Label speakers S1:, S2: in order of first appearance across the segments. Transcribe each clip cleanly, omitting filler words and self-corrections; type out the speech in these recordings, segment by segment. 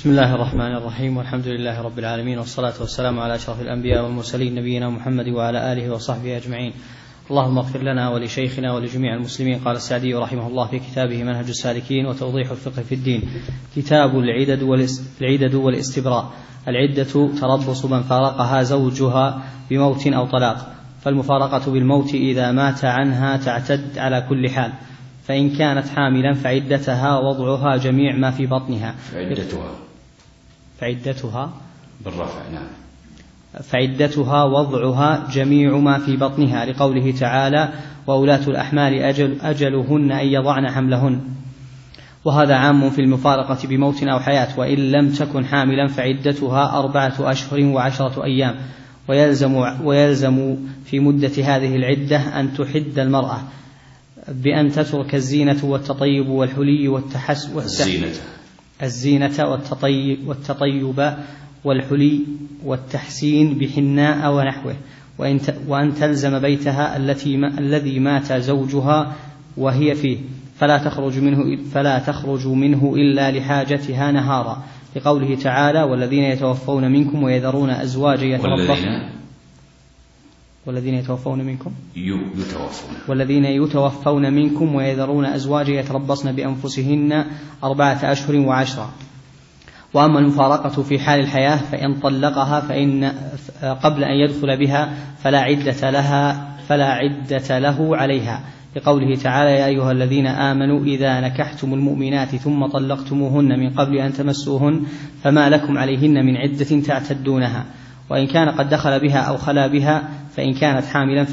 S1: بسم الله الرحمن الرحيم، والحمد لله رب العالمين، والصلاة والسلام على أشرف الأنبياء والمرسلين نبينا محمد وعلى آله وصحبه أجمعين. اللهم اغفر لنا ولشيخنا ولجميع المسلمين. قال السعدي رحمه الله في كتابه منهج السالكين وتوضيح الفقه في الدين: كتاب العدد والاستبراء. العدة تربص من فارقها زوجها بموت أو طلاق، فالمفارقة بالموت إذا مات عنها تعتد على كل حال، فإن كانت حاملا فعدتها وضعها جميع ما في بطنها. فعدتها
S2: بالرفع، نعم.
S1: فعدتها وضعها جميع ما في بطنها، لقوله تعالى: وأولاة الأحمال أجلهن أن يضعن حملهن. وهذا عام في المفارقة بموت أو حياة، وإن لم تكن حاملا فعدتها 4 أشهر و10 أيام، ويلزم في مدة هذه العدة أن تحد المرأة بأن تترك الزينة والتطيب والحلي الزينة والتطيب والحلي والتحسين بحناء ونحوه، وأن تلزم بيتها الذي مات زوجها وهي فيه، فلا تخرج منه إلا لحاجتها نهارا، لقوله تعالى: والذين يتوفون منكم ويذرون أزواجا يتربصن بأنفسهن 4 أشهر و10. وأما المفارقة في حال الحياة فإن طلقها قبل أن يدخل بها فلا عدة له عليها، لقوله تعالى: يا أيها الذين آمنوا إذا نكحتم المؤمنات ثم طلقتموهن من قبل أن تمسوهن فما لكم عليهن من عدة تعتدونها. وإن كان قد دخل بها أو خلا بها فإن كانت حاملا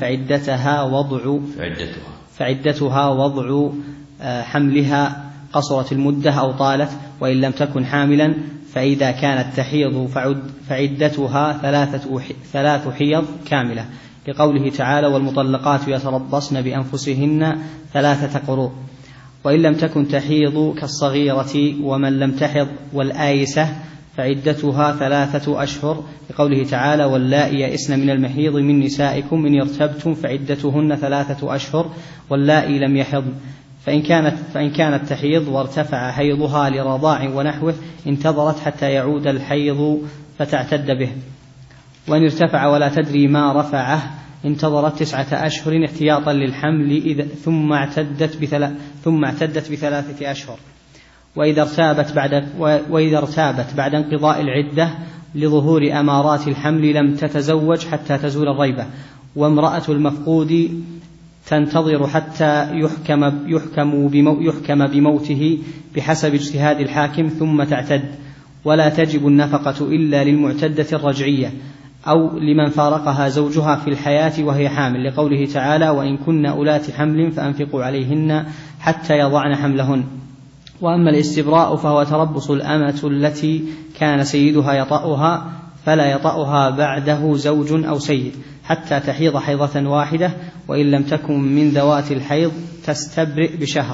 S1: فعدتها وضع حملها قصرت المدة أو طالت. وإن لم تكن حاملا فإذا كانت تحيض فعدتها 3 حيض كاملة، لقوله تعالى: والمطلقات يتربصن بأنفسهن 3 قروء. وإن لم تكن تحيض كالصغيرة ومن لم تحض والآيسة فعدتها 3 أشهر، لقوله تعالى: واللائي يئسن من المحيض من نسائكم إن ارتبتم فعدتهن 3 أشهر واللائي لم يحضن. فإن كانت تحيض وارتفع حيضها لرضاع ونحوه انتظرت حتى يعود الحيض فتعتد به. وإن ارتفع ولا تدري ما رفعه انتظرت 9 أشهر احتياطا للحمل ثم اعتدت ب3 أشهر. وإذا ارتابت بعد انقضاء العدة لظهور أمارات الحمل لم تتزوج حتى تزول الريبة. وامرأة المفقود تنتظر حتى يحكم بموته بحسب اجتهاد الحاكم ثم تعتد. ولا تجب النفقة إلا للمعتدة الرجعية أو لمن فارقها زوجها في الحياة وهي حامل، لقوله تعالى: وإن كن أولات حمل فأنفقوا عليهن حتى يضعن حملهن. وأما الاستبراء فهو تربص الأمة التي كان سيدها يطأها فلا يطأها بعده زوج أو سيد حتى تحيض حيضة واحدة، وإن لم تكن من ذوات الحيض تستبرئ بشهر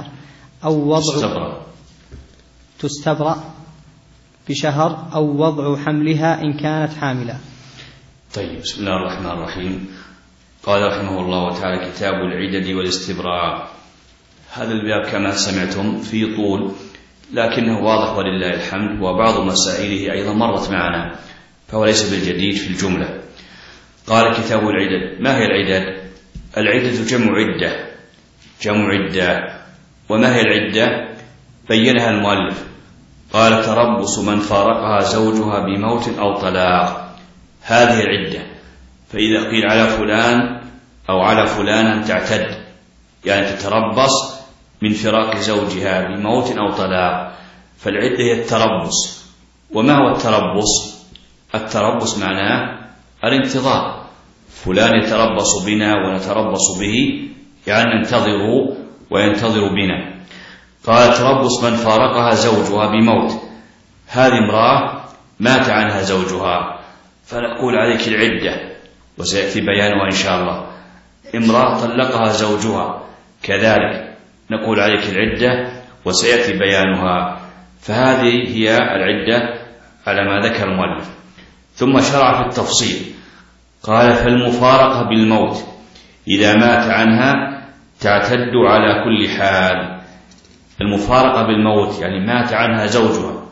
S1: أو وضع حملها إن كانت حاملة.
S2: طيب، بسم الله الرحمن الرحيم. قال رحمه الله تعالى: كتاب العدد والاستبراء. هذا الباب كما سمعتم في طول، لكنه واضح ولله الحمد، وبعض مسائله أيضا مرت معنا، فهو ليس بالجديد في الجملة. قال: كتاب العدد. ما هي العدد؟ العدة جمع عدة. وما هي العدة؟ بينها المؤلف، قال: تربص من فارقها زوجها بموت أو طلاق. هذه العدة. فإذا قيل على فلان أو على فلان تعتد، يعني تتربص من فراق زوجها بموت أو طلاق، فالعدة هي التربص. وما هو التربص؟ التربص معناه الانتظار. فلان يتربص بنا ونتربص به، يعني ننتظر وينتظر بنا. قال: تربص من فارقها زوجها بموت. هذه امرأة مات عنها زوجها، فنقول عليك العدة، وسيأتي بيانها إن شاء الله. امرأة طلقها زوجها كذلك نقول عليك العدة، وسيأتي بيانها. فهذه هي العدة على ما ذكر المؤلف. ثم شرع في التفصيل، قال: فالمفارقة بالموت إذا مات عنها تعتد على كل حال. المفارقة بالموت يعني مات عنها زوجها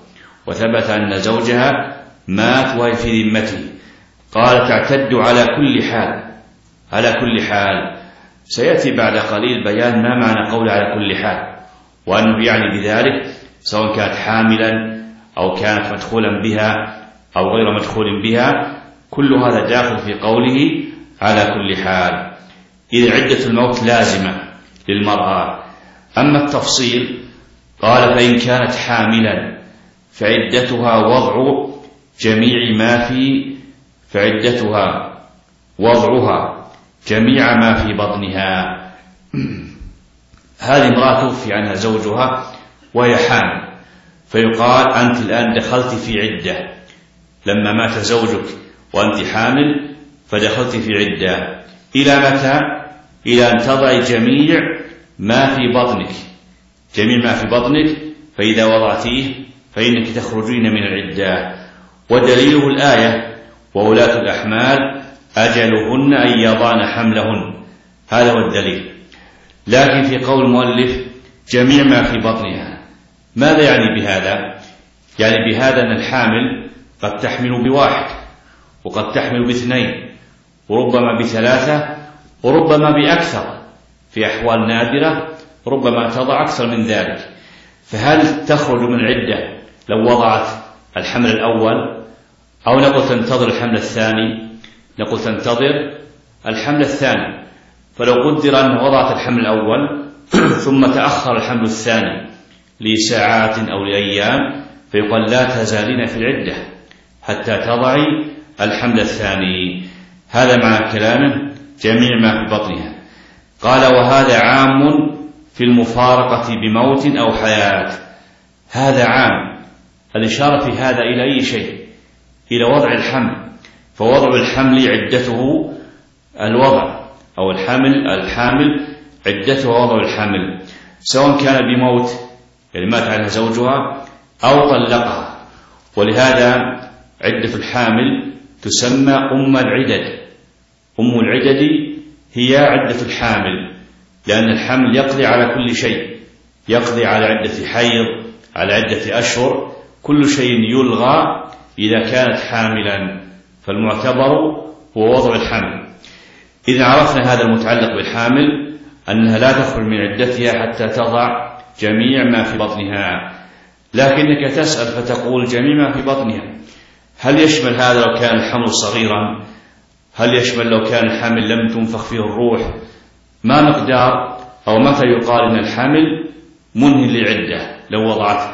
S2: وثبت أن زوجها مات وهي في ذمته، قال تعتد على كل حال. على كل حال سيأتي بعد قليل بيان ما معنى قول على كل حال، وأنه يعني بذلك سواء كانت حاملا أو كانت مدخولا بها أو غير مدخول بها، كل هذا داخل في قوله على كل حال. إذا عدة الموت لازمة للمرأة. أما التفصيل قال فإن كانت حاملا فعدتها وضع جميع ما في فعدتها وضعها جميع ما في بطنها. هذه امرأة توفي عنها زوجها وهي حامل، فيقال أنت الآن دخلت في عدة. لما مات زوجك وأنت حامل فدخلت في عدة إلى متى؟ إلى أن تضعي جميع ما في بطنك، جميع ما في بطنك، فإذا وضعتيه فإنك تخرجين من العدة. ودليله الآية وولاة الأحمال أجلهن أن يضعن حملهن، هذا هو الدليل. لكن في قول المؤلف جميع ما في بطنها، ماذا يعني بهذا؟ يعني بهذا أن الحامل قد تحمل بواحد، وقد تحمل باثنين، وربما بثلاثة، وربما بأكثر، في أحوال نادرة ربما تضع أكثر من ذلك. فهل تخرج من العدة لو وضعت الحمل الأول، أو نقول تنتظر الحمل الثاني؟ نقول تنتظر الحمل الثاني. فلو قدر أن وضعت الحمل الأول ثم تأخر الحمل الثاني لساعات أو لأيام، فيقال لا تزالين في العدة حتى تضعي الحمل الثاني. هذا مع كلامه جميع ما في بطنها. قال وهذا عام في المفارقة بموت أو حياة. هذا عام، الإشارة في هذا إلى أي شيء؟ إلى وضع الحمل. فوضع الحمل عدته الوضع، أو الحامل عدته وضع الحمل، سواء كان بموت يعني مات عنها زوجها أو طلقها. ولهذا عدة الحامل تسمى أم العدد. أم العدد هي عدة الحامل، لأن الحمل يقضي على كل شيء، يقضي على عدة حيض، على عدة أشهر، كل شيء يلغى إذا كانت حاملا، فالمعتبر هو وضع الحمل. إذا عرفنا هذا المتعلق بالحامل أنها لا تخرج من عدتها حتى تضع جميع ما في بطنها. لكنك تسأل فتقول جميع ما في بطنها، هل يشمل هذا لو كان الحمل صغيرا؟ هل يشمل لو كان الحمل لم تنفخ فيه الروح؟ ما مقدار أو متى يقال أن الحمل منهي للعدة لو وضعته؟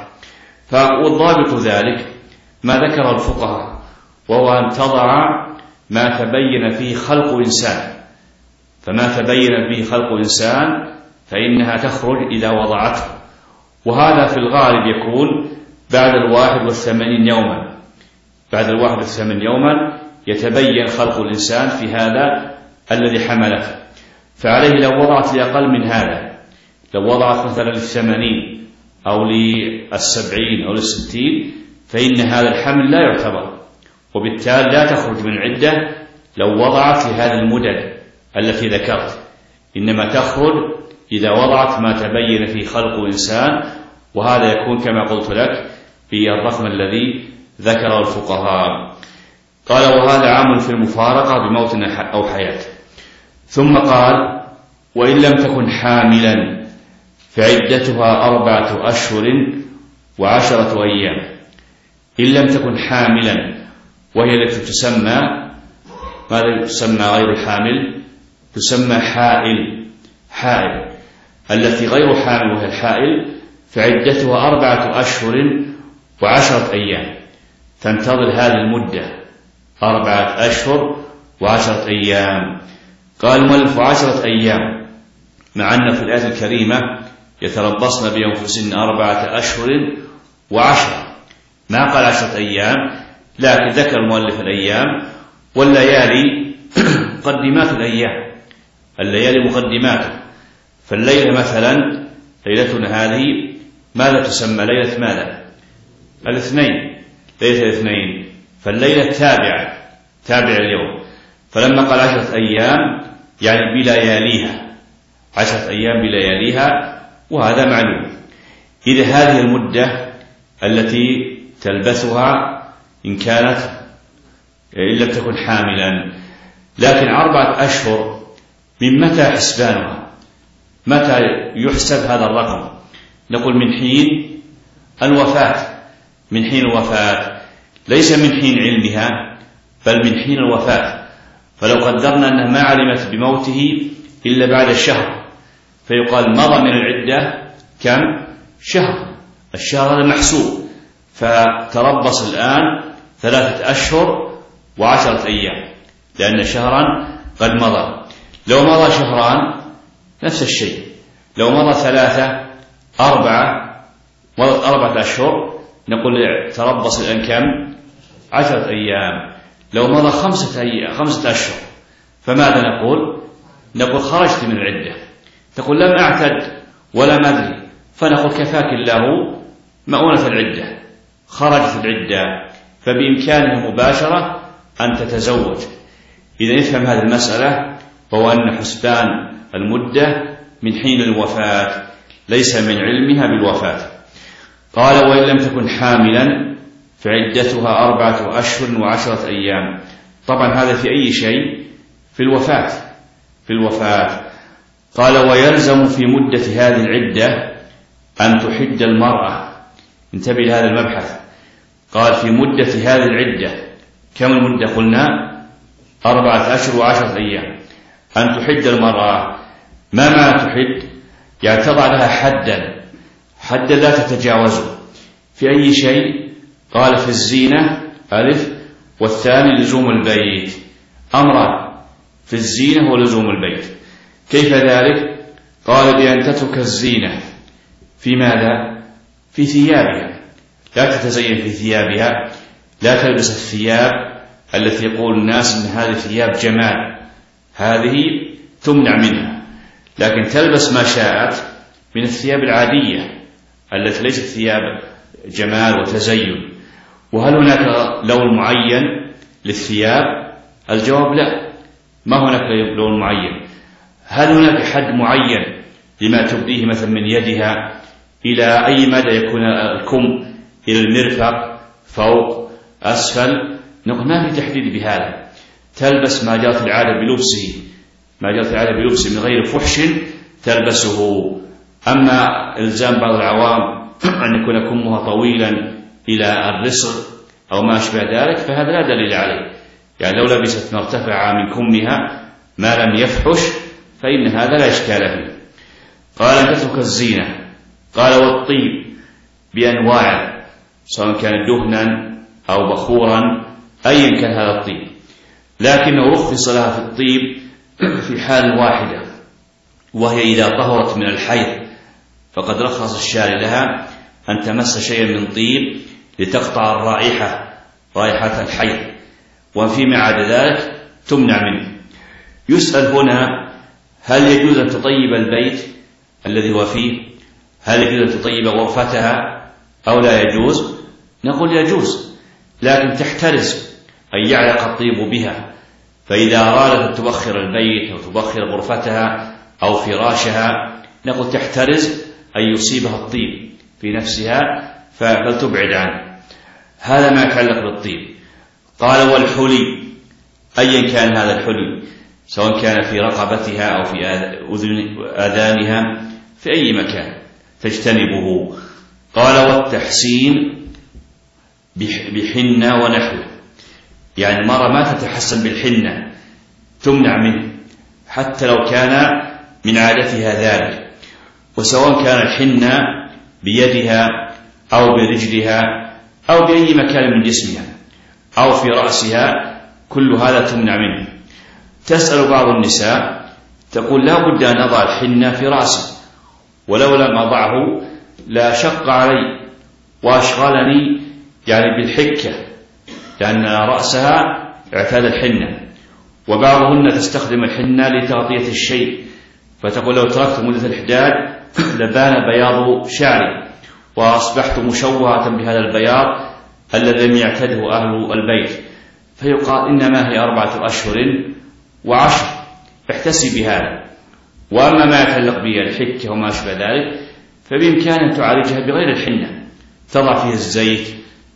S2: والضابط ذلك ما ذكر الفقهاء، وهو أن تضع ما تبين فيه خلق إنسان. فما تبين فيه خلق إنسان فإنها تخرج إذا وضعته، وهذا في الغالب يكون بعد 81 يوما. بعد 81 يوما يتبين خلق الإنسان في هذا الذي حملته. فعليه لو وضعت لأقل من هذا، لو وضعت مثلا ل80 أو ل70 أو ل60، فإن هذا الحمل لا يعتبر، وبالتالي لا تخرج من العدة لو وضعت لهذه المدد التي ذكرت، إنما تخرج إذا وضعت ما تبين فيه خلق إنسان، وهذا يكون كما قلت لك في الرقم الذي ذكره الفقهاء. قال وهذا عام في المفارقة بموت أو حياة. ثم قال وإن لم تكن حاملا فعدتها 4 أشهر و10 أيام. إن لم تكن حاملا، وهي التي تسمى ماذا تسمى غير الحامل؟ تسمى حائل. حائل التي غير حامل وهي الحائل فعدتها 4 أشهر و10 أيام، تنتظر هذه المدة 4 أشهر و10 أيام. قال المؤلف 10 أيام، مع أن في الآية الكريمة يتربصن بأنفسهن 4 أشهر و10، ما قال 10 أيام، لكن ذكر المؤلف الأيام والليالي مقدمات الأيام، الليالي مقدماته. فالليلة مثلا ليلتنا هذه ماذا تسمى؟ ليلة ماذا؟ الاثنين، ليلة الاثنين، فالليلة تابع اليوم. فلما قال 10 أيام يعني بلياليها، 10 أيام بلياليها، وهذا معلوم. إذا هذه المدة التي تلبثها إن لم تكن حاملا. لكن 4 أشهر من متى حسبانها؟ متى يحسب هذا الرقم؟ نقول من حين الوفاة، من حين الوفاة، ليس من حين علمها بل من حين الوفاة. فلو قدرنا أنها ما علمت بموته إلا بعد شهر فيقال مضى من العدة كم؟ شهر. الشهر هذا محسوب، فتربص الآن 3 أشهر و10 أيام لأن شهرا قد مضى. لو مضى شهران نفس الشيء، لو مضى 3 4 أشهر نقول تربص الآن كم؟ 10 أيام. لو مضى 5 أشهر فماذا نقول؟ نقول خرجت من العدة. تقول لم أعتد ولا مدري، فنقول كفاك الله مؤونة العدة، خرجت العدة، فبإمكانها مباشرة أن تتزوج. إذا نفهم هذه المسألة، وهو أن حسبان المدة من حين الوفاة ليس من علمها بالوفاة. قال وإن لم تكن حاملا فعدتها 4 أشهر و10 أيام. طبعا هذا في أي شيء؟ في الوفاة. قال ويلزم في مدة هذه العدة أن تحد المرأة. انتبه لهذا المبحث. قال في مدة هذه العدة، كم المدة قلنا؟ 4 أشهر و10 أيام. أن تحد المرأة. ما معنى تحد؟ يعني تضع لها حدا لا تتجاوزه. في أي شيء؟ قال في الزينة ألف، والثاني لزوم البيت. أمران في الزينة ولزوم البيت. كيف ذلك؟ قال بأن تترك الزينة في ماذا؟ في ثيابها، لا تتزين في ثيابها، لا تلبس الثياب التي يقول الناس أن هذه ثياب جمال، هذه تمنع منها، لكن تلبس ما شاءت من الثياب العادية التي ليست ثياب جمال وتزين. وهل هناك لون معين للثياب؟ الجواب لا، ما هناك لون معين. هل هناك حد معين لما تبديه مثلا من يدها إلى أي مدى يكون الكم إلى المرفق، فوق، أسفل؟ نقول ما في تحديد بهذا. تلبس ما جرت العادة بلبسه من غير فحش تلبسه. أما إلزام بعض العوام أن يكون كمها طويلا إلى الرسغ أو ما أشبه ذلك فهذا لا دليل عليه. يعني لو لبست مرتفعة من كمها ما لم يفحش فإن هذا لا إشكال فيه. قال أن تترك الزينة. قال والطيب بأنواع، سواء كان دهنا أو بخورا أيا كان هذا الطيب، لكنه رخص لها في الطيب في حال واحدة، وهي إذا طهرت من الحيض، فقد رخص الشارع لها أن تمس شيئا من طيب لتقطع رائحة الحيض، وفيما عدا ذلك تمنع منه. يسأل هنا هل يجوز أن تطيب البيت الذي هو فيه؟ هل يجوز أن تطيب غرفتها أو لا يجوز؟ نقول يجوز، لكن تحترز أن يعلق الطيب بها. فإذا أرادت أن تبخر البيت أو تبخر غرفتها أو فراشها نقول تحترز أن يصيبها الطيب في نفسها فلتبعد عنه. هذا ما يتعلق بالطيب. قال والحلي أيا كان هذا الحلي، سواء كان في رقبتها أو في آذانها، في أي مكان تجتنبه. قال والتحسين بحنة ونحوه، يعني المرأة ما تتحسن بالحنة، تمنع منه حتى لو كان من عادتها ذلك، وسواء كان الحنة بيدها أو برجلها أو بأي مكان من جسمها أو في رأسها، كل هذا تمنع منه. تسأل بعض النساء تقول لا بد أن أضع الحنة في رأسي، ولو لم أضعه لا شق علي وأشغلني يعني بالحكة، لأن رأسها اعتاد الحنة. وبعضهن تستخدم الحنة لتغطية الشيء، فتقول لو تركت مدة الإحداد لبان بياض شعري وأصبحت مشوهة بهذا البياض الذي لم يعتده أهل البيت، فيقال إنما هي 4 أشهر و10، احتسي بهذا. وأما ما يتعلق بالحكة وما أشبه ذلك فبإمكان أن تعالجها بغير الحنة، تضع فيه الزيت،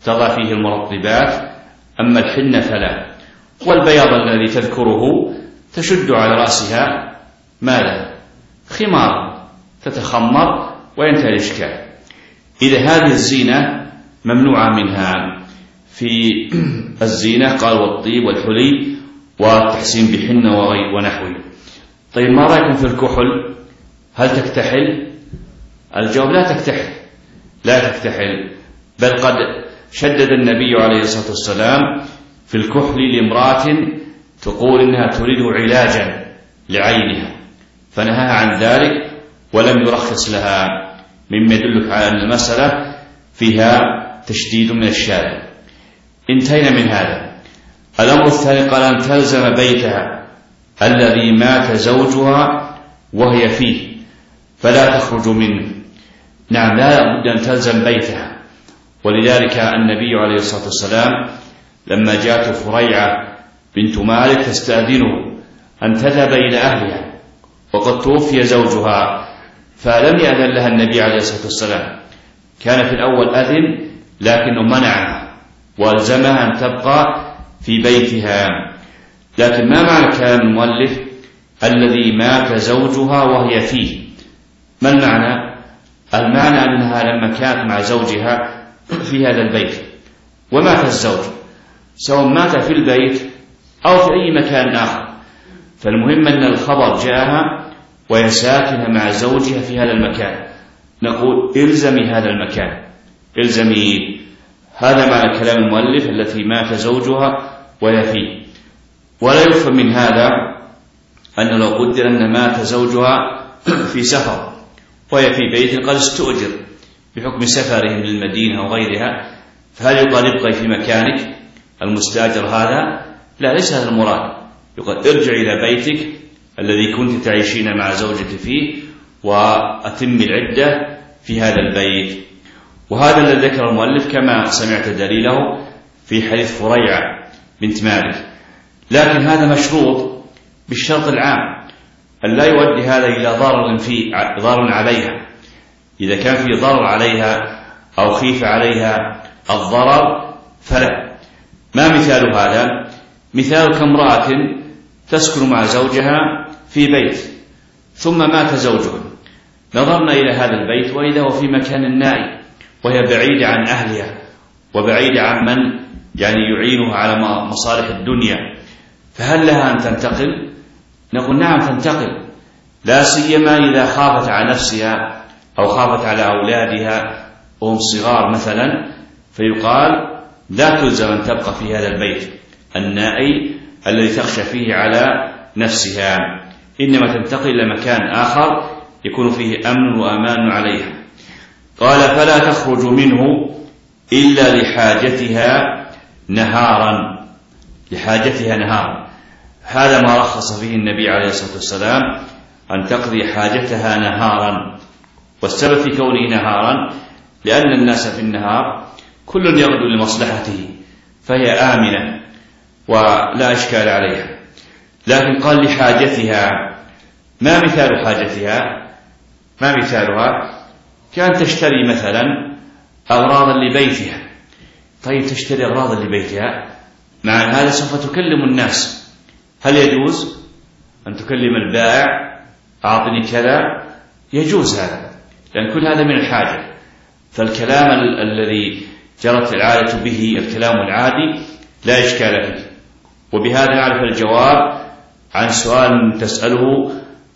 S2: تضع فيه المرطبات، أما الحنة فلا. والبياض الذي تذكره تشد على رأسها ماذا؟ خمار تتخمر وينتهي الإشكال. إذا هذه الزينة ممنوعة منها في الزينة، قال والطيب والحلي والتحسين بحنة ونحوه. طيب ما رأيكم في الكحل؟ هل تكتحل؟ الجواب لا تكتحل، لا تكتحل، بل قد شدد النبي عليه الصلاة والسلام في الكحل لامرأة تقول إنها تريد علاجا لعينها، فنهاها عن ذلك ولم يرخص لها، مما يدلك على أن المسألة فيها تشديد من الشارع. انتهينا من هذا. الأمر الثاني قال أن تلزم بيتها الذي مات زوجها وهي فيه فلا تخرج منه. نعم، لا بد أن تلزم بيتها، ولذلك النبي عليه الصلاة والسلام لما جاءت فريعة بنت مالك تستأذنه أن تذهب إلى أهلها وقد توفي زوجها، فلم يأذن لها النبي عليه الصلاة والسلام. كان في الأول أذن لكنه منعها وألزمها أن تبقى في بيتها. لكن ما معنى كلام المؤلف الذي مات زوجها وهي فيه؟ ما المعنى؟ المعنى أنها لما كانت مع زوجها في هذا البيت ومات الزوج، سواء مات في البيت أو في أي مكان آخر، فالمهم أن الخبر جاءها وهي ساكنة مع زوجها في هذا المكان، نقول إلزمي هذا المكان، إلزمي. هذا معنى كلام المؤلف التي مات زوجها وهي فيه. ولا يفهم من هذا أن لو قدر أن مات زوجها في سفر وهي في بيت قد استؤجر بحكم سفرهم للمدينة وغيرها، فهل يقال ابقي في مكانك المستأجر هذا؟ لا، ليس هذا المراد. يقال ارجع إلى بيتك الذي كنت تعيشين مع زوجك فيه وأتم العدة في هذا البيت. وهذا الذي ذكر المؤلف كما سمعت دليله في حديث فريعة بنت مالك، لكن هذا مشروط بالشرط العام أن لا يؤدي هذا إلى ضرر عليها. إذا كان في ضرر عليها أو خيف عليها الضرر فلا. ما مثال هذا؟ مثال كامرأة تسكن مع زوجها في بيت ثم مات زوجها، نظرنا إلى هذا البيت وإذا هو في مكان نائي وهي بعيدة عن أهلها وبعيدة عن من يعينها على مصالح الدنيا، فهل لها أن تنتقل؟ نقول نعم تنتقل، لا سيما إذا خافت على نفسها أو خافت على أولادها وهم صغار مثلا، فيقال لا تلزم أن تبقى في هذا البيت النائي الذي تخشى فيه على نفسها، إنما تنتقل إلى مكان آخر يكون فيه أمن وأمان عليها. قال فلا تخرج منه إلا لحاجتها نهارا، لحاجتها نهارا. هذا ما رخص فيه النبي عليه الصلاة والسلام، أن تقضي حاجتها نهارا. والسبب في كونه نهارا لأن الناس في النهار كل يغدو لمصلحته فهي آمنة ولا إشكال عليها. لكن قال لحاجتها. ما مثال حاجتها؟ ما مثالها؟ كان تشتري مثلا أغراضا لبيتها. طيب تشتري أغراضا لبيتها، مع هذا سوف تكلم الناس، هل يجوز أن تكلم البائع أعطني كذا؟ يجوز هذا، لأن كل هذا من الحاجة. فالكلام الذي جرت العادة به الكلام العادي لا إشكال فيه. وبهذا نعرف الجواب عن سؤال تسأله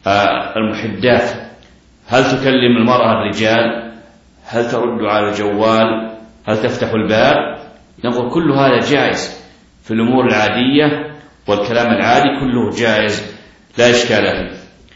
S2: المحدات: هل تكلم المرأة الرجال؟ هل ترد على الجوال؟ هل تفتح الباب؟ نقول كل هذا جائز في الأمور العادية، والكلام العادي كله جائز لا إشكال فيه.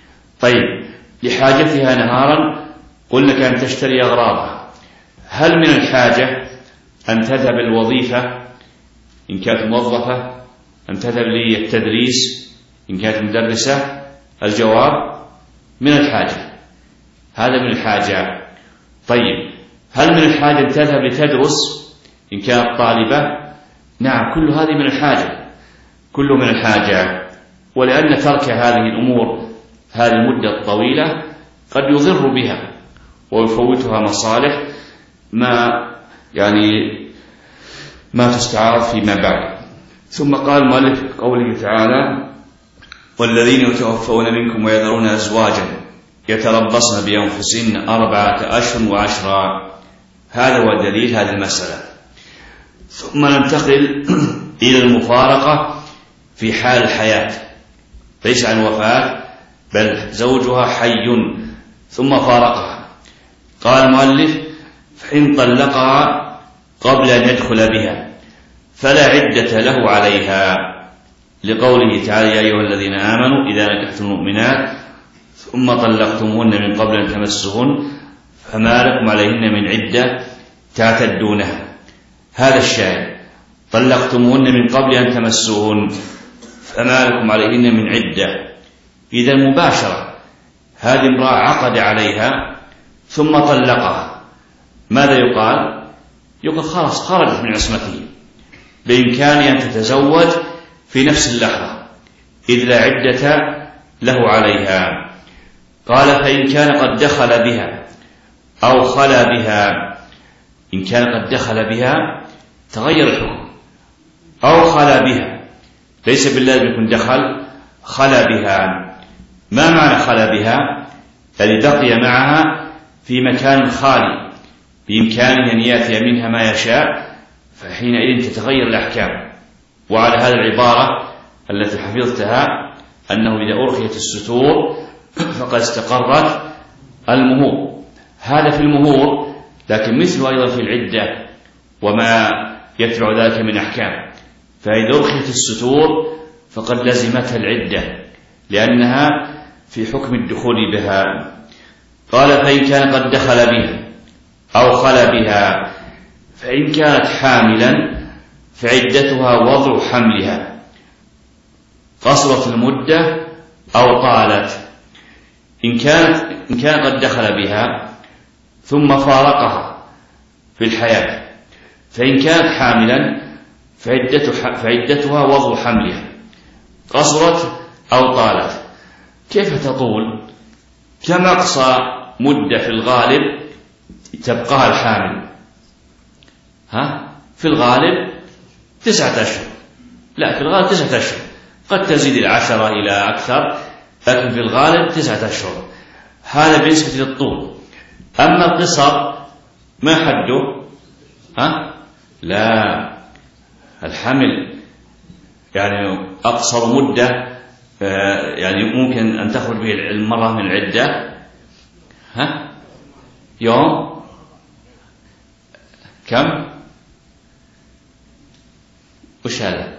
S2: طيب لحاجتها نهارا، قلنا كان تشتري أغراضها. هل من الحاجة أن تذهب الوظيفة إن كانت موظفة، أن تذهب للتدريس إن كانت مدرسة؟ الجواب من الحاجة، هذا من الحاجة. طيب هل من الحاجة أن تذهب لتدرس إن كانت طالبة؟ نعم، كل هذه من الحاجة، كله من الحاجة. ولأن ترك هذه الأمور هذه المدة الطويلة قد يضر بها ويفوتها مصالح ما ما تستعار فيما بعد. ثم قال المؤلف في قوله تعالى: والذين يتوفون منكم ويذرون أزواجا يتربصن بأنفسهن 4 أشهر وعشرا. هذا هو دليل هذه المسألة. ثم ننتقل إلى المفارقة في حال الحياة، ليس عن وفاة، بل زوجها حي ثم فارقها. قال المؤلف: فإن طلقها قبل أن يدخل بها فلا عدة له عليها، لقوله تعالى: يا أيها الذين آمنوا إذا نكحتم المؤمنات ثم طلقتموهن من قبل أن تمسوهن فما لكم عليهن من عدة تعتدونها. هذا الشاهد: طلقتموهن من قبل أن تمسوهن فما لكم عليهن من عدة. إذا مباشرة هذه امرأة عقد عليها ثم طلقها، ماذا يقال؟ يقول خلاص خرجت من عصمته، بإمكانها أن تتزوج في نفس اللحظة إذ لا عدة له عليها. قال: فإن كان قد دخل بها أو خلا بها. إن كان قد دخل بها تغير الحكم، أو خلا بها، ليس باللازم يكون دخل، خلا بها. ما معنى خلا بها؟ الذي بقي معها في مكان خالي بإمكانه أن يأتي منها ما يشاء، فحينئذ تتغير الأحكام. وعلى هذه العبارة التي حفظتها أنه إذا أرخيت الستور فقد استقرت المهور. هذا في المهور، لكن مثله أيضا في العدة وما يتبع ذلك من أحكام. فإذا أرخيت الستور فقد لزمتها العدة لأنها في حكم الدخول بها. قال: فإن كان قد دخل بها أو خلا بها، فإن كانت حاملا فعدتها وضع حملها، قصرت المدة أو طالت. إن كان قد دخل بها ثم فارقها في الحياة، فإن كانت حاملا فعدتها وضع حملها، قصرت أو طالت. كيف تطول؟ كم أقصى مدة في الغالب تبقاها الحامل؟ في الغالب 9 أشهر. لا، في الغالب 9 أشهر، قد تزيد 10 إلى أكثر، لكن في الغالب 9 أشهر. هذا بالنسبة للطول. أما القصر ما حده؟ لا، الحمل يعني أقصر مدة يعني ممكن أن تخرج به المرأة من العدة يوم. كم؟ وش هذا؟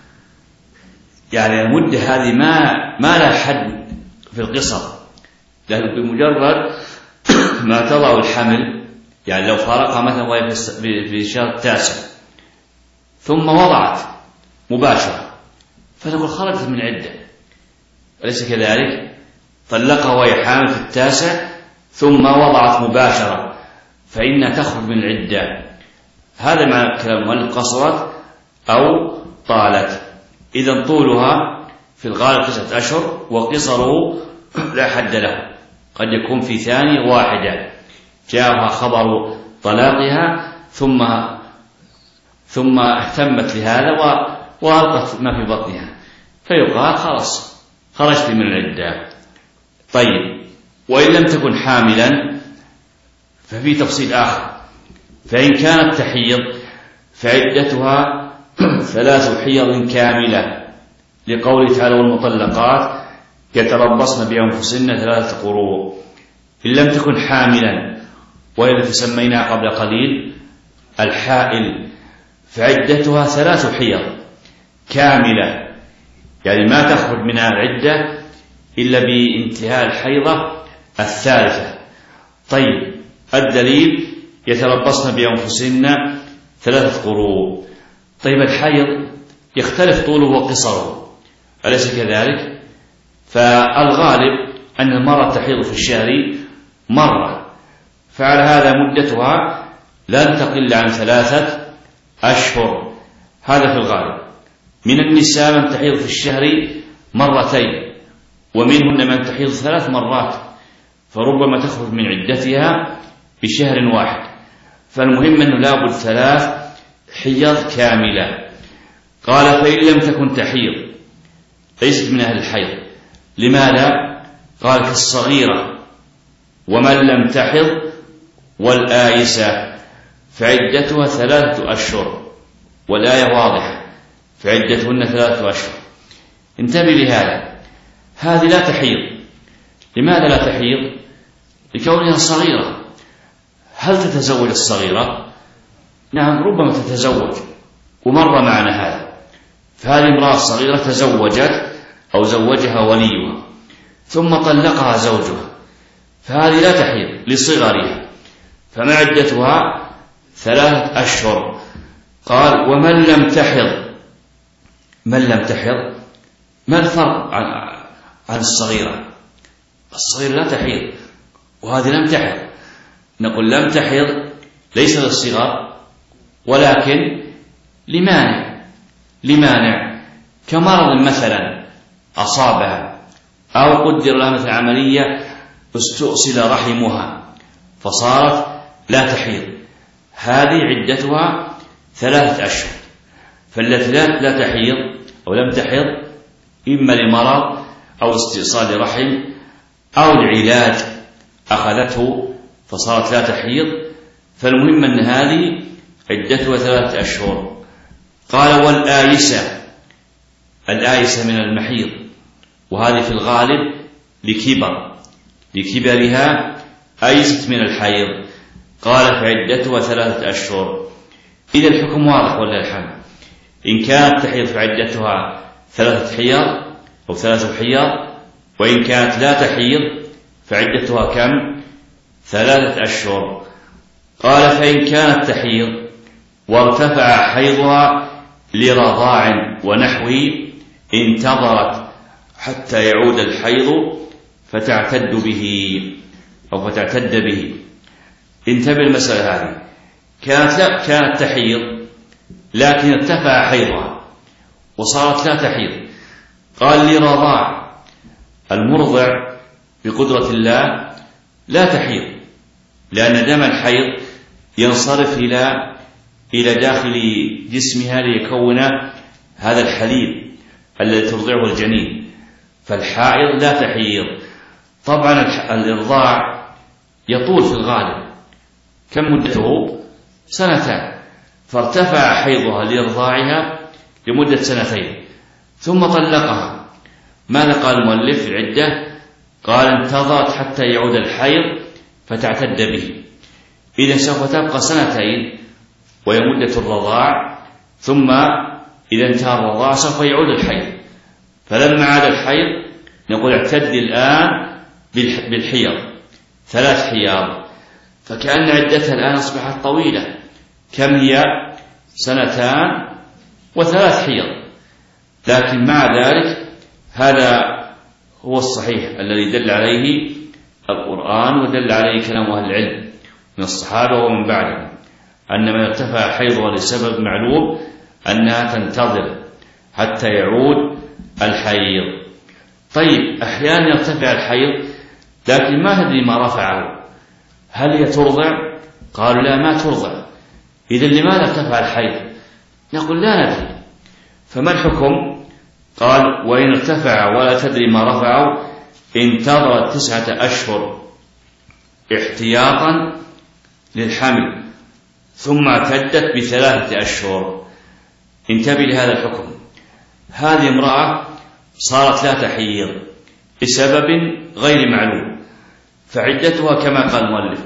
S2: يعني المدة هذه ما لها حد في القصر، لأنه بمجرد ما تضع الحمل، يعني لو فارقها مثلا وهي في الشهر 9 ثم وضعت مباشرة فتقول خرجت من عدة، أليس كذلك؟ طلقها وهي حامل في 9 ثم وضعت مباشرة فإنها تخرج من العدة. هذا معنى كلام المؤلف: قصرت أو طالت. إذن طولها في الغالب 9 أشهر، وقصره لا حد له، قد يكون في ثانية واحدة جاءها خبر طلاقها ثم اهتمت لهذا وألقت ما في بطنها، فيقال خلاص خرجت من العدة. طيب، وإن لم تكن حاملا ففي تفصيل آخر. فإن كانت تحيض فعدتها 3 حيض كاملة، لقوله تعالى: والمطلقات يتربصن بأنفسهن 3 قروء. إن لم تكن حاملا، وهي التي سميناها قبل قليل الحائل، فعدتها 3 حيض كاملة، يعني ما تخرج منها العدة إلا بانتهاء الحيضة 3. طيب، الدليل: يتربصن بأنفسهن 3 قروء. طيب، الحيض يختلف طوله وقصره، أليس كذلك؟ فالغالب أن المرأة تحيض في الشهر مرة، فعلى هذا مدتها لن تقل عن 3 أشهر. هذا في الغالب. من النساء من تحيض في الشهر 2 ومنهن من تحيض 3 مرات، فربما تخرج من عدتها بشهر واحد. فالمهم أنه لابد 3 حيض كاملة. قال فإن لم تكن تحيض ليست من أهل الحيض. لماذا؟ قال كالصغيرة ومن لم تحض والآيسة فعدتها 3 أشهر، والآية واضحة فعدتهن 3 أشهر. انتبه لهذا، هذه لا تحيض. لماذا لا تحيض؟ لكونها صغيرة. هل تتزوج الصغيرة؟ نعم ربما تتزوج، ومر معنا هذا. فهذه امرأة صغيرة تزوجت أو زوجها وليها ثم طلقها زوجها، فهذه لا تحيض لصغرها، فما عدتها 3 أشهر. قال ومن لم تحض. من لم تحض ما الفرق عن الصغيرة؟ الصغيرة لا تحيض وهذه لم تحض. نقول لم تحض ليس للصغر ولكن لمانع كمرض مثلا أصابها، أو قدر لها مثل عملية استؤصل رحمها فصارت لا تحيض، هذه عدتها 3 أشهر. فالتي لا تحيض أو لم تحيض إما لمرض أو استئصال رحم أو العلاج أخذته فصارت لا تحيض، فالمهم أن هذه عدتها 3 أشهر. قال والآيسة. الآيسة من المحيض، وهذه في الغالب لكبرها أيست من الحيض. قال فعدتها 3 أشهر. إذا الحكم واضح ولا الحمد؟ إن كانت تحيض فعدتها 3 حيض أو 3 حيض، وإن كانت لا تحيض فعدتها كم؟ 3 أشهر. قال فإن كانت تحيض وارتفع حيضها لرضاع ونحوه انتظرت حتى يعود الحيض فتعتد به. انتبه المسألة هذه. كانت تحيض لكن ارتفع حيضها وصارت لا تحيض. قال لرضاع. المرضع بقدرة الله لا تحيض، لأن دم الحيض ينصرف إلى داخل جسمها ليكون هذا الحليب الذي ترضعه الجنين، فالحائض لا تحيض. طبعا الإرضاع يطول في الغالب، كم مدته؟ 2 فارتفع حيضها لإرضاعها لمدة 2 ثم طلقها. ماذا قال المؤلف في العدة؟ قال انتظرت حتى يعود الحيض فتعتد به. إذا سوف تبقى 2 وهي مدة الرضاع، ثم إذا انتهى الرضاع سوف يعود الحيض. فلما عاد الحيض نقول اعتد الآن بالحيض 3 حيض، فكأن عدتها الآن أصبحت طويلة. كم هي؟ 2 و3 حيض. لكن مع ذلك هذا هو الصحيح الذي دل عليه القرآن ودل عليه كلام أهل العلم من الصحابة ومن بعدهم، أن من ارتفع حيضها لسبب معلوم أنها تنتظر حتى يعود الحيض. طيب أحيانا يرتفع الحيض لكن ما تدري ما رفعه، هل هي ترضع؟ قالوا لا ما ترضع. إذا لماذا ارتفع الحيض؟ نقول لا ندري. فما الحكم؟ قال وإن ارتفع ولا تدري ما رفعه انتظرت 9 أشهر احتياطا للحمل ثم اعتدت ب3 أشهر. انتبه لهذا الحكم. هذه امرأة صارت لا تحيض بسبب غير معلوم، فعدتها كما قال المؤلف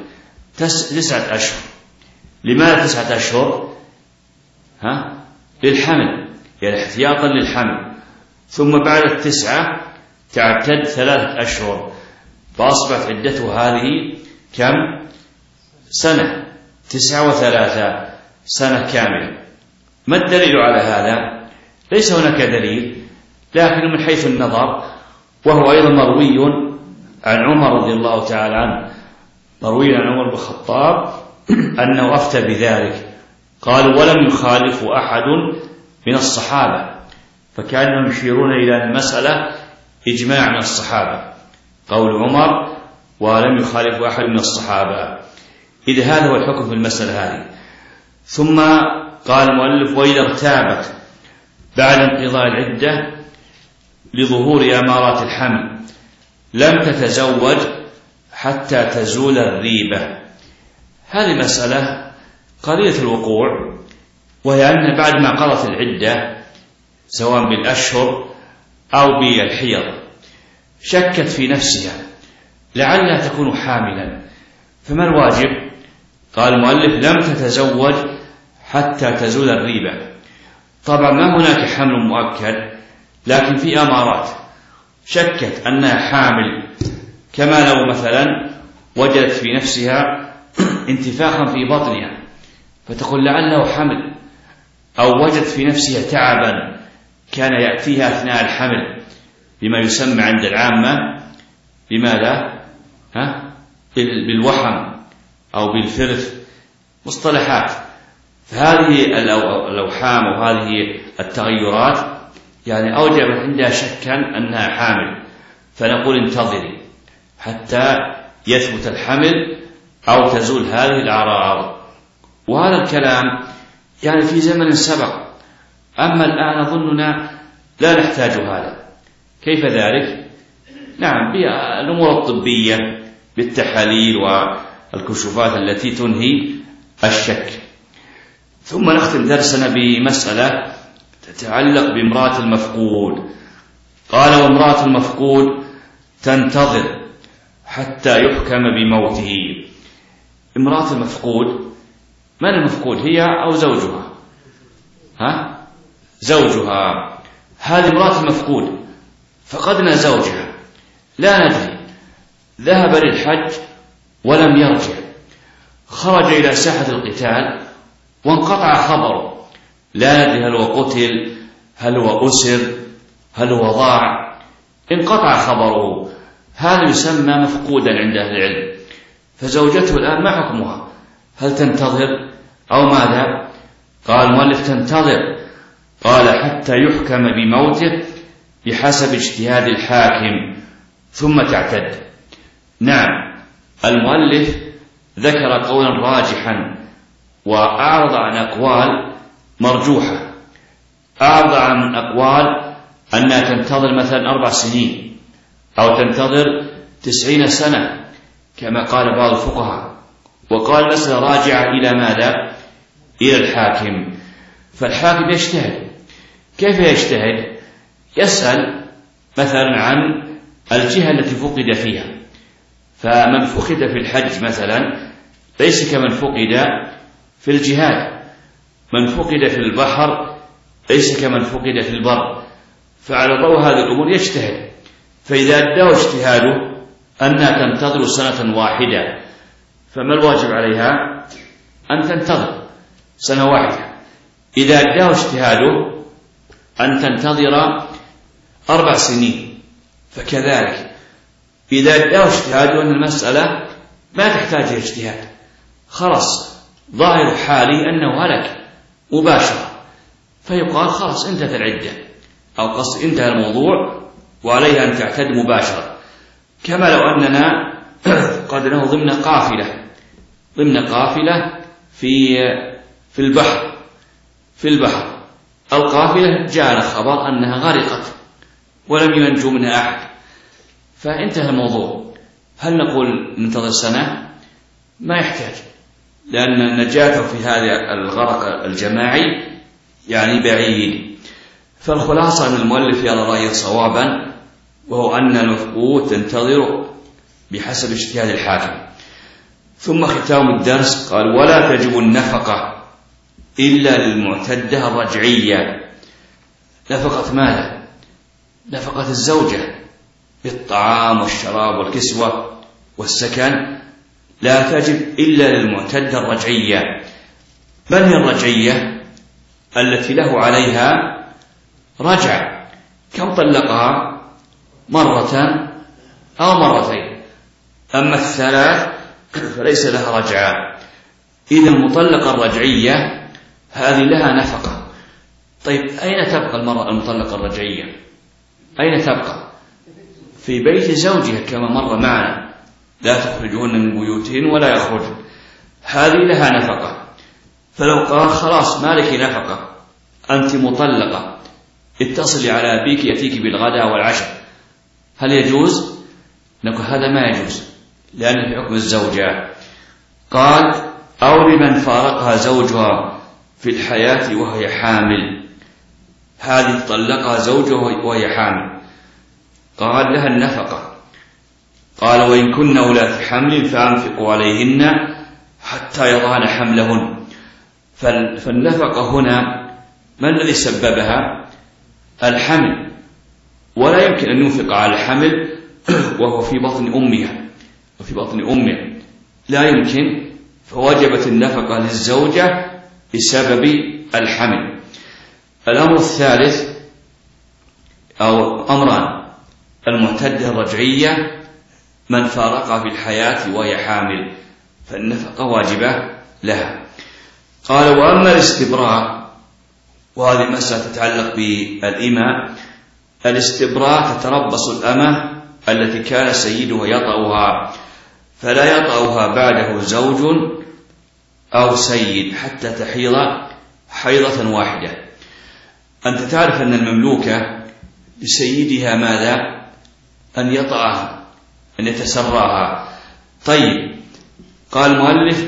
S2: 9 أشهر. لماذا 9 أشهر؟ للحمل، يعني احتياطا للحمل. ثم بعد 9 تعتد 3 أشهر، فأصبحت عدتها هذه كم؟ 1 9 و3 1 كاملة. ما الدليل على هذا؟ ليس هناك دليل، لكن من حيث النظر، وهو أيضا مروي عن عمر رضي الله تعالى عنه، مروي عن عمر بن الخطاب أنه أفتى بذلك. قال ولم يخالف أحد من الصحابة، فكانوا يشيرون إلى المسألة إجماع من الصحابة، قول عمر ولم يخالف أحد من الصحابة. إذا هذا هو الحكم في المسألة هذه. ثم قال المؤلف: وإذا ارتابت بعد انقضاء العدة لظهور أمارات الحمل لم تتزوج حتى تزول الريبة. هذه مسألة قليلة الوقوع، وهي أن بعد ما قضت العدة سواء بالأشهر أو بالحيض شكت في نفسها لعلها تكون حاملا، فما الواجب؟ قال المؤلف: لم تتزوج حتى تزول الريبة. طبعا ما هناك حمل مؤكد، لكن في أمارات شكت أنها حامل، كما لو مثلا وجدت في نفسها انتفاخا في بطنها فتقول لعله حمل، أو وجدت في نفسها تعبا كان يأتيها أثناء الحمل بما يسمى عند العامة بماذا؟ بالوحم أو بالفرث، مصطلحات. فهذه الأوحام وهذه التغيرات يعني أوجبت عندها شكا أنها حامل، فنقول انتظري حتى يثبت الحمل أو تزول هذه الأعراض. وهذا الكلام يعني في زمن سبق، أما الآن أظننا لا نحتاج هذا. كيف ذلك؟ نعم، بالأمور الطبية بالتحاليل والكشوفات التي تنهي الشك. ثم نختم درسنا بمسألة تتعلق بامرأة المفقود. قال: وامرأة المفقود تنتظر حتى يحكم بموته. امرأة المفقود، من المفقود؟ هي أو زوجها؟ زوجها. هذه امرأة المفقود، فقدنا زوجها لا ندري، ذهب للحج ولم يرجع، خرج إلى ساحة القتال وانقطع خبره، لا ندري هل هو قتل، هل هو أسر، هل هو ضاع، انقطع خبره. هذا يسمى مفقودا عند أهل العلم. فزوجته الآن ما حكمها؟ هل تنتظر أو ماذا؟ قال المؤلف: تنتظر. قال: حتى يحكم بموته بحسب اجتهاد الحاكم ثم تعتد. نعم، المؤلف ذكر قولا راجحا وأعرض عن أقوال مرجوحة. أعرض عن أقوال أنها تنتظر مثلا 4 سنين أو تنتظر 90 سنة كما قال بعض الفقهاء، وقال مسألة راجعة إلى ماذا؟ إلى الحاكم. فالحاكم يجتهد. كيف يجتهد؟ يسأل مثلا عن الجهة التي فقد فيها، فمن فقد في الحج مثلا ليس كمن فقد في الجهاد، من فقد في البحر ليس كمن فقد في البر. فعلى ضوء هذه الأمور يجتهد. فإذا أداه اجتهاده أنها تنتظر سنة واحدة، فما الواجب عليها؟ أن تنتظر سنة واحدة. إذا أداه اجتهاده أن تنتظر 4 سنين، فكذلك إذا أداه اجتهاده أن المسألة ما تحتاج اجتهاد، خلاص ظاهر حالي أنه هلك مباشرة، فيقال خلاص انتهت العدة أو قصد انتهى الموضوع وعليها أن تعتد مباشرة. كما لو أننا قدناه ضمن قافلة في البحر القافلة جاء خبر أنها غرقت ولم ينجو منها أحد، فانتهى الموضوع. هل نقول ننتظر سنة؟ ما يحتاج، لأن نجاته في هذا الغرق الجماعي يعني بعيد. فالخلاصة أن المؤلف يرى رأيه صوابا، وهو أن المفقود تنتظر بحسب اجتهاد الحاكم. ثم ختام الدرس قال: ولا تجب النفقة إلا للمعتدة الرجعية. نفقة ماذا؟ نفقة الزوجة بالطعام والشراب والكسوة والسكن لا تجب إلا للمعتدة الرجعية. من هي الرجعية؟ التي له عليها رجع. كم طلقها؟ 1 أو 2. أما 3 فليس لها رجعة. إذا المطلقة الرجعية هذه لها نفقة. طيب أين تبقى المرأة المطلقة الرجعية؟ أين تبقى؟ في بيت زوجها كما مر معنا، لا تخرجون من بيوتهن ولا يخرجن. هذه لها نفقة. فلو قال خلاص ما لك نفقة، أنت مطلقة، اتصلي على أبيك يأتيك بالغداء والعشاء، هل يجوز؟ نقول هذا ما يجوز لأن في حكم الزوجة. قال أو لمن فارقها زوجها في الحياة وهي حامل، هذه طلقها زوجها وهي حامل، قال لها النفقة. قال وإن كن أولات حمل فأنفقوا عليهن حتى يضعن حملهن. فالنفقة هنا ما الذي سببها؟ الحمل، ولا يمكن أن ينفق على الحمل وهو في بطن أمها وفي بطن أمه، لا يمكن، فوجبت النفقة للزوجة بسبب الحمل. الأمر الثالث أو أمران: المعتدة الرجعية من فارقها في الحياة وهي حامل فالنفقة واجبة لها. قال وأما الاستبراء، وهذه مسألة تتعلق بالإماء، الاستبراء تتربص الأمة التي كان سيدها يطأها فلا يطأها بعده زوج أو سيد حتى تحيض حيضة واحدة. أنت تعرف أن المملوكة لسيدها ماذا؟ أن يطأها، أن يتسراها. طيب، قال المؤلف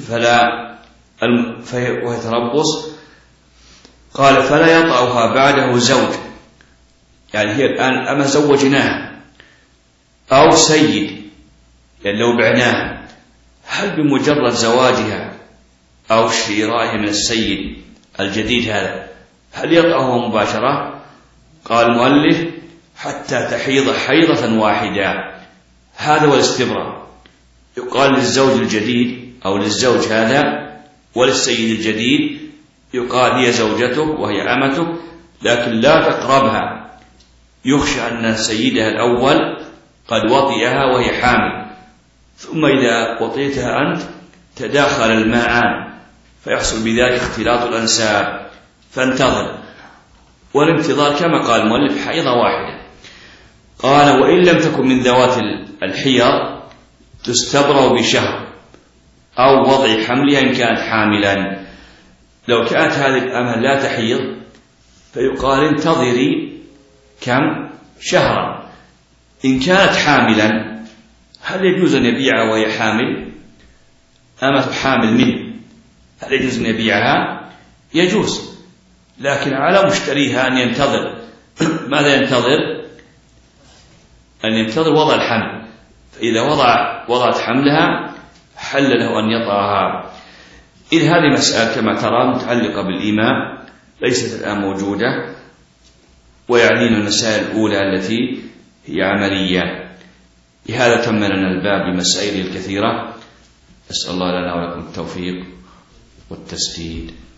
S2: ويتربص، قال فلا يطأها بعده زوج، يعني هي الآن أما زوجناها، أو سيد، يعني لو بعناها، هل بمجرد زواجها أو شرائها من السيد الجديد هذا هل يطأها مباشرة؟ قال المؤلف حتى تحيض حيضة واحدة. هذا هو الاستبراء. يقال للزوج الجديد أو للزوج هذا وللسيد الجديد، يقال هي زوجتك وهي أمتك، لكن لا تقربها، يخشى أن سيدها الأول قد وطئها وهي حامل، ثم إذا وطئتها أنت تداخل الماءان فيحصل بذلك اختلاط الأنساب، فانتظر. والانتظار كما قال المؤلف حيضة واحدة. قال وإن لم تكن من ذوات الحيض تستبرأ بشهر أو وضع حملها إن كانت حاملا. لو كانت هذه الأمة لا تحيض فيقال انتظري كم؟ شهرا. إن كانت حاملا هل يجوز أن يبيعها وهي حامل؟ أمة حامل منه، هل يجوز أن يبيعها؟ يجوز، لكن على مشتريها أن ينتظر. ماذا ينتظر؟ أن ينتظر وضع الحمل، فإذا وضعت حملها حل له أن يطأها. إذ هذه مسألة كما ترى متعلقة بالإيماء، ليست الآن موجودة، ويعنينا المسائل الأولى التي هي عملية. لهذا تم لنا الباب بمسائل الكثيرة. أسأل الله لنا ولكم التوفيق والتسديد.